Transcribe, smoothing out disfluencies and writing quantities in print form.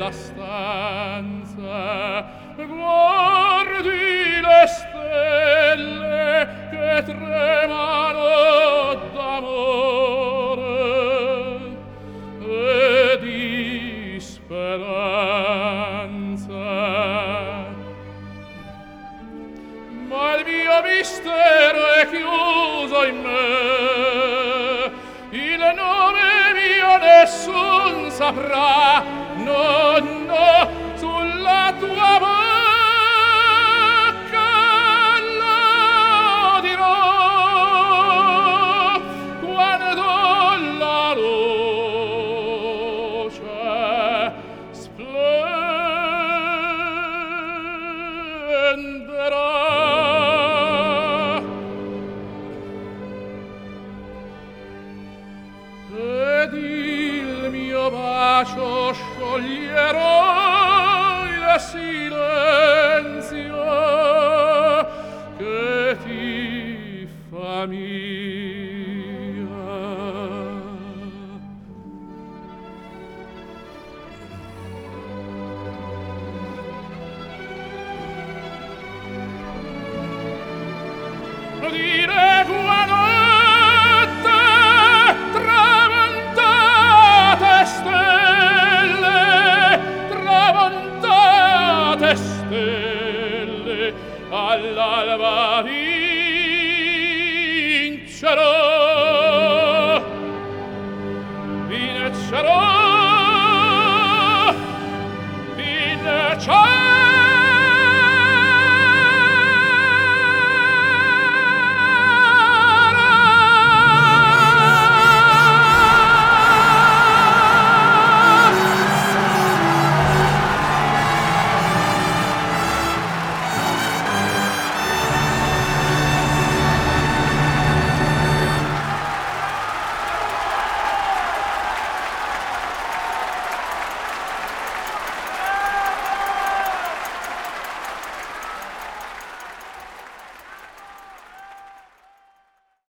bella stanza, guardi le stelle che tremano d'amore e di speranza. Ma il mio mistero è chiuso in me, il nome mio nessun saprà, no, no, sulla tua bocca lo dirò quando la luce splenderà. Ed il mio bacio scioglierò il silenzio che ti fa mia. Dire buonanotte, tramontate stelle, all'alba vincerò.